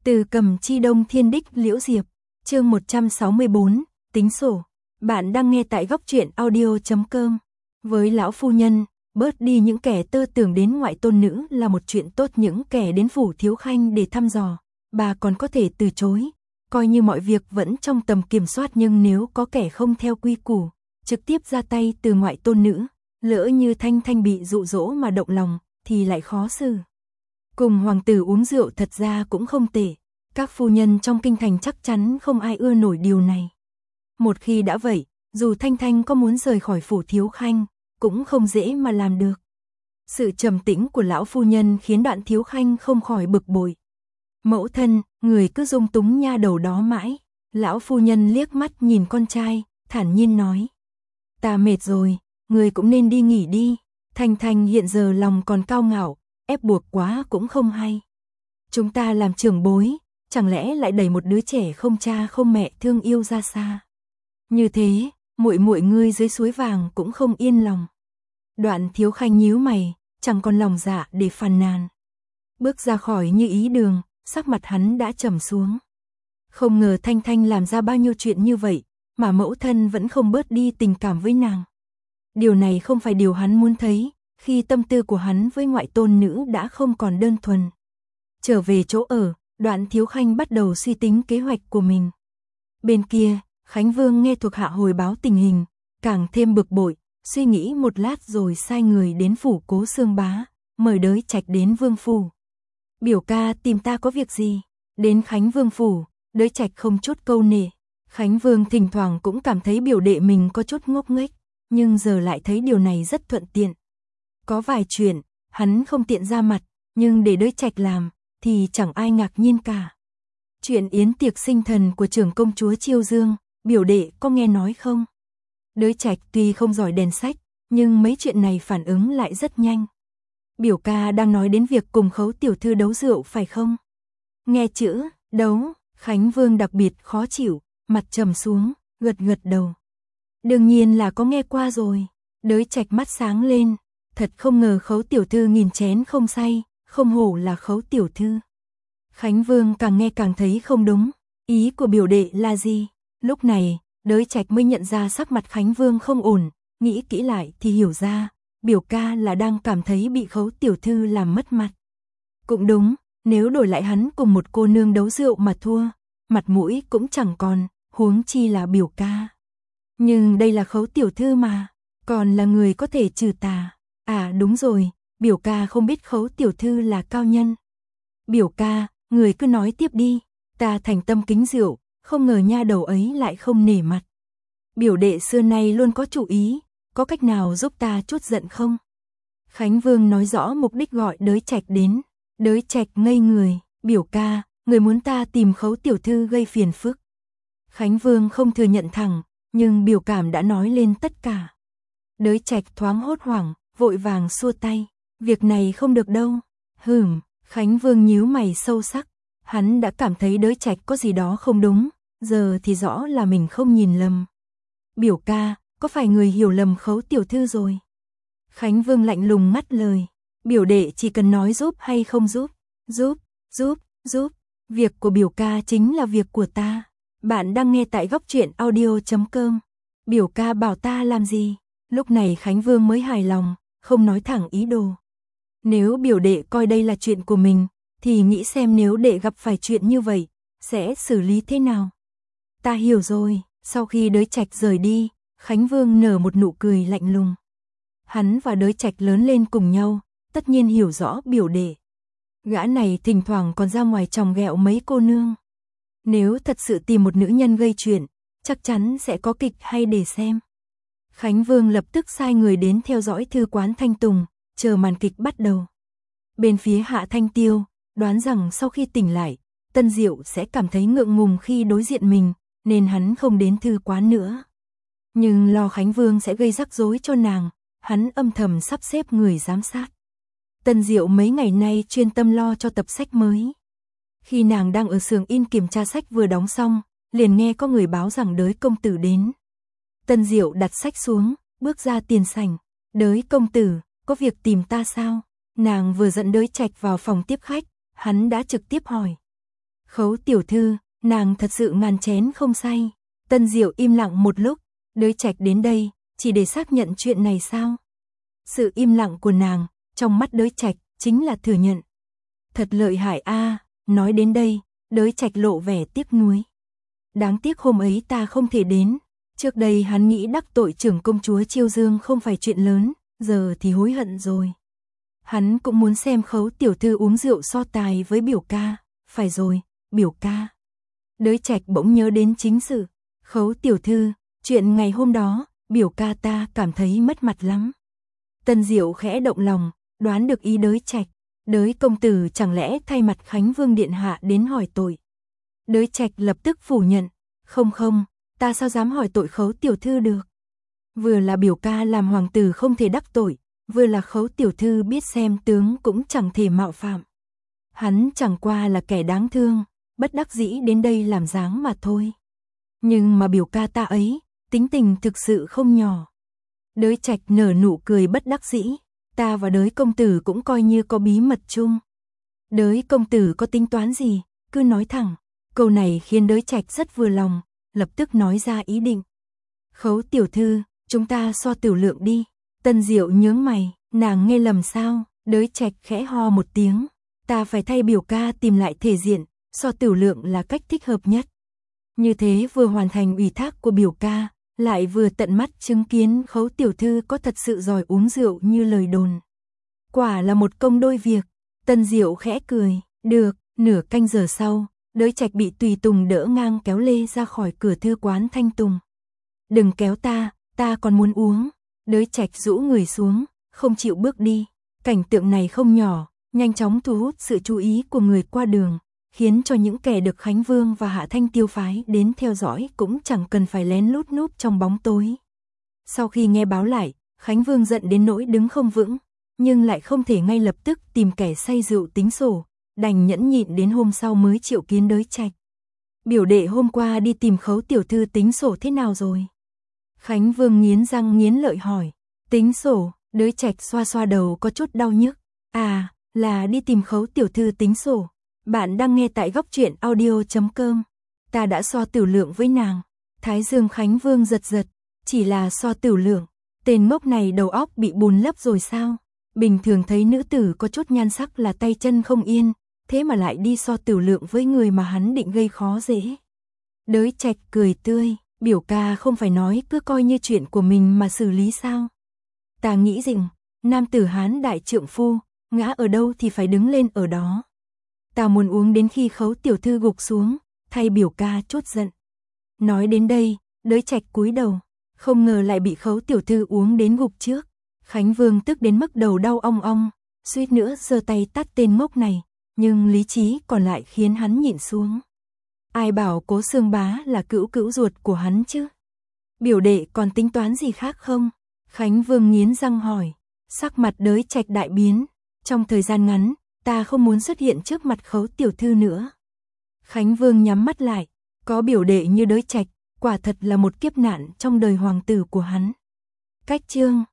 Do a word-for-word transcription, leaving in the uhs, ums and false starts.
Từ Cầm Chi Đông Thiên Đích Liễu Diệp, chương một trăm sáu mươi bốn, tính sổ. Bạn đang nghe tại góc truyện audio chấm com. Với lão phu nhân, bớt đi những kẻ tơ tưởng đến ngoại tôn nữ là một chuyện tốt, những kẻ đến phủ thiếu khanh để thăm dò, bà còn có thể từ chối, coi như mọi việc vẫn trong tầm kiểm soát, nhưng nếu có kẻ không theo quy củ, trực tiếp ra tay từ ngoại tôn nữ, lỡ như Thanh Thanh bị dụ dỗ mà động lòng, thì lại khó xử. Cùng hoàng tử uống rượu thật ra cũng không tệ, các phu nhân trong kinh thành chắc chắn không ai ưa nổi điều này. Một khi đã vậy, dù Thanh Thanh có muốn rời khỏi phủ thiếu khanh, cũng không dễ mà làm được. Sự trầm tĩnh của lão phu nhân khiến Đoạn Thiếu Khanh không khỏi bực bội. Mẫu thân, người cứ dung túng nha đầu đó mãi. Lão phu nhân liếc mắt nhìn con trai, thản nhiên nói. Ta mệt rồi, người cũng nên đi nghỉ đi. Thanh Thanh hiện giờ lòng còn cao ngạo, ép buộc quá cũng không hay. Chúng ta làm trưởng bối, chẳng lẽ lại đẩy một đứa trẻ không cha không mẹ thương yêu ra xa. Như thế, muội muội ngươi dưới suối vàng cũng không yên lòng. Đoạn Thiếu Khanh nhíu mày, chẳng còn lòng dạ để phàn nàn. Bước ra khỏi Như Ý đường, sắc mặt hắn đã trầm xuống. Không ngờ Thanh Thanh làm ra bao nhiêu chuyện như vậy, mà mẫu thân vẫn không bớt đi tình cảm với nàng. Điều này không phải điều hắn muốn thấy, khi tâm tư của hắn với ngoại tôn nữ đã không còn đơn thuần. Trở về chỗ ở, Đoạn Thiếu Khanh bắt đầu suy tính kế hoạch của mình. Bên kia, Khánh Vương nghe thuộc hạ hồi báo tình hình, càng thêm bực bội, suy nghĩ một lát rồi sai người đến phủ Cố Xương Bá, mời Đới Trạch đến vương phủ. Biểu ca tìm ta có việc gì? Đến Khánh Vương phủ, Đới Trạch không chút câu nệ. Khánh Vương thỉnh thoảng cũng cảm thấy biểu đệ mình có chút ngốc nghếch, nhưng giờ lại thấy điều này rất thuận tiện. Có vài chuyện, hắn không tiện ra mặt, nhưng để Đới Trạch làm, thì chẳng ai ngạc nhiên cả. Chuyện yến tiệc sinh thần của trưởng công chúa Chiêu Dương, biểu đệ có nghe nói không? Đới Trạch tuy không giỏi đèn sách, nhưng mấy chuyện này phản ứng lại rất nhanh. Biểu ca đang nói đến việc cùng Khấu tiểu thư đấu rượu phải không? Nghe chữ đấu, Khánh Vương đặc biệt khó chịu, mặt trầm xuống, gật gật đầu. Đương nhiên là có nghe qua rồi. Đới Trạch mắt sáng lên, thật không ngờ Khấu tiểu thư nghìn chén không say, không hổ là Khấu tiểu thư. Khánh Vương càng nghe càng thấy không đúng, ý của biểu đệ là gì? Lúc này, Đới Trạch mới nhận ra sắc mặt Khánh Vương không ổn, nghĩ kỹ lại thì hiểu ra, biểu ca là đang cảm thấy bị Khấu tiểu thư làm mất mặt. Cũng đúng, nếu đổi lại hắn cùng một cô nương đấu rượu mà thua, mặt mũi cũng chẳng còn, huống chi là biểu ca. Nhưng đây là Khấu tiểu thư mà, còn là người có thể trừ tà. À đúng rồi, biểu ca không biết Khấu tiểu thư là cao nhân. Biểu ca, người cứ nói tiếp đi, ta thành tâm kính rượu, không ngờ nha đầu ấy lại không nể mặt. Biểu đệ xưa nay luôn có chủ ý, có cách nào giúp ta chút giận không? Khánh Vương nói rõ mục đích gọi Đới Trạch đến. Đới Trạch ngây người, biểu ca, người muốn ta tìm Khấu tiểu thư gây phiền phức. Khánh Vương không thừa nhận thẳng, nhưng biểu cảm đã nói lên tất cả. Đới Trạch thoáng hốt hoảng, vội vàng xua tay, việc này không được đâu. Hừm, Khánh Vương nhíu mày sâu sắc, hắn đã cảm thấy Đới Trạch có gì đó không đúng, giờ thì rõ là mình không nhìn lầm. Biểu ca, có phải người hiểu lầm Khấu tiểu thư rồi? Khánh Vương lạnh lùng ngắt lời, biểu đệ chỉ cần nói giúp hay không giúp, giúp, giúp, giúp, việc của biểu ca chính là việc của ta. Bạn đang nghe tại góc truyện audio chấm com. Biểu ca bảo ta làm gì? Lúc này Khánh Vương mới hài lòng, không nói thẳng ý đồ. Nếu biểu đệ coi đây là chuyện của mình, thì nghĩ xem nếu đệ gặp phải chuyện như vậy, sẽ xử lý thế nào? Ta hiểu rồi. Sau khi Đới Trạch rời đi, Khánh Vương nở một nụ cười lạnh lùng. Hắn và Đới Trạch lớn lên cùng nhau, tất nhiên hiểu rõ biểu đệ. Gã này thỉnh thoảng còn ra ngoài chòng ghẹo mấy cô nương. Nếu thật sự tìm một nữ nhân gây chuyện, chắc chắn sẽ có kịch hay để xem. Khánh Vương lập tức sai người đến theo dõi thư quán Thanh Tùng, chờ màn kịch bắt đầu. Bên phía Hạ Thanh Tiêu, đoán rằng sau khi tỉnh lại, Tân Diệu sẽ cảm thấy ngượng ngùng khi đối diện mình, nên hắn không đến thư quán nữa. Nhưng lo Khánh Vương sẽ gây rắc rối cho nàng, hắn âm thầm sắp xếp người giám sát. Tân Diệu mấy ngày nay chuyên tâm lo cho tập sách mới. Khi nàng đang ở xưởng in kiểm tra sách vừa đóng xong, liền nghe có người báo rằng Đới công tử đến. Tân Diệu đặt sách xuống, bước ra tiền sảnh. Đới công tử, có việc tìm ta sao? Nàng vừa dẫn Đới Trạch vào phòng tiếp khách, hắn đã trực tiếp hỏi. Khấu tiểu thư, nàng thật sự ngàn chén không say. Tân Diệu im lặng một lúc, Đới Trạch đến đây, chỉ để xác nhận chuyện này sao? Sự im lặng của nàng, trong mắt Đới Trạch, chính là thừa nhận. Thật lợi hại a. Nói đến đây, Đới Trạch lộ vẻ tiếc nuối. Đáng tiếc hôm ấy ta không thể đến. Trước đây hắn nghĩ đắc tội trưởng công chúa Chiêu Dương không phải chuyện lớn, giờ thì hối hận rồi. Hắn cũng muốn xem Khấu tiểu thư uống rượu so tài với biểu ca. Phải rồi, biểu ca. Đới Trạch bỗng nhớ đến chính sự. Khấu tiểu thư, chuyện ngày hôm đó, biểu ca ta cảm thấy mất mặt lắm. Tân Diệu khẽ động lòng, đoán được ý Đới Trạch. Đới công tử chẳng lẽ thay mặt Khánh Vương điện hạ đến hỏi tội. Đới Trạch lập tức phủ nhận. Không không, ta sao dám hỏi tội Khấu tiểu thư được. Vừa là biểu ca làm hoàng tử không thể đắc tội, vừa là Khấu tiểu thư biết xem tướng cũng chẳng thể mạo phạm. Hắn chẳng qua là kẻ đáng thương, bất đắc dĩ đến đây làm dáng mà thôi. Nhưng mà biểu ca ta ấy, tính tình thực sự không nhỏ. Đới Trạch nở nụ cười bất đắc dĩ. Ta và Đới công tử cũng coi như có bí mật chung. Đới công tử có tính toán gì, cứ nói thẳng. Câu này khiến Đới Trạch rất vừa lòng, lập tức nói ra ý định. Khấu tiểu thư, chúng ta so tiểu lượng đi. Tân Diệu nhướng mày, nàng nghe lầm sao? Đới Trạch khẽ ho một tiếng. Ta phải thay biểu ca tìm lại thể diện, so tiểu lượng là cách thích hợp nhất. Như thế vừa hoàn thành ủy thác của biểu ca, lại vừa tận mắt chứng kiến Khấu tiểu thư có thật sự giỏi uống rượu như lời đồn. Quả là một công đôi việc. Tân Diệu khẽ cười. Được. Nửa canh giờ sau, Đới Trạch bị tùy tùng đỡ ngang kéo lê ra khỏi cửa thư quán Thanh Tùng. Đừng kéo ta, ta còn muốn uống. Đới Trạch rũ người xuống, không chịu bước đi. Cảnh tượng này không nhỏ, nhanh chóng thu hút sự chú ý của người qua đường, khiến cho những kẻ được Khánh Vương và Hạ Thanh Tiêu phái đến theo dõi cũng chẳng cần phải lén lút núp trong bóng tối. Sau khi nghe báo lại, Khánh Vương giận đến nỗi đứng không vững, nhưng lại không thể ngay lập tức tìm kẻ say rượu tính sổ, đành nhẫn nhịn đến hôm sau mới triệu kiến Đới Trạch. Biểu đệ hôm qua đi tìm Khấu tiểu thư tính sổ thế nào rồi? Khánh Vương nghiến răng nghiến lợi hỏi. Tính sổ? Đới Trạch xoa xoa đầu có chút đau nhức. À, là đi tìm Khấu tiểu thư tính sổ. Bạn đang nghe tại góc truyện audio chấm com. Ta đã so tiểu lượng với nàng. Thái dương Khánh Vương giật giật. Chỉ là so tiểu lượng. Tên ngốc này đầu óc bị bùn lấp rồi sao? Bình thường thấy nữ tử có chút nhan sắc là tay chân không yên, thế mà lại đi so tiểu lượng với người mà hắn định gây khó dễ. Đới Trạch cười tươi. Biểu ca không phải nói cứ coi như chuyện của mình mà xử lý sao? Ta nghĩ rằng, nam tử Hán đại trượng phu, ngã ở đâu thì phải đứng lên ở đó. Ta muốn uống đến khi Khấu tiểu thư gục xuống, thay biểu ca chút giận. Nói đến đây, Đới Trạch cúi đầu, không ngờ lại bị Khấu tiểu thư uống đến gục trước. Khánh Vương tức đến mức đầu đau ong ong, suýt nữa giơ tay tát tên ngốc này, nhưng lý trí còn lại khiến hắn nhịn xuống. Ai bảo Cố Xương Bá là cữu cữu ruột của hắn chứ? Biểu đệ còn tính toán gì khác không? Khánh Vương nghiến răng hỏi. Sắc mặt Đới Trạch đại biến. Trong thời gian ngắn, ta không muốn xuất hiện trước mặt Khấu tiểu thư nữa. Khánh Vương nhắm mắt lại. Có biểu đệ như Đới Trạch, quả thật là một kiếp nạn trong đời hoàng tử của hắn. Cách chương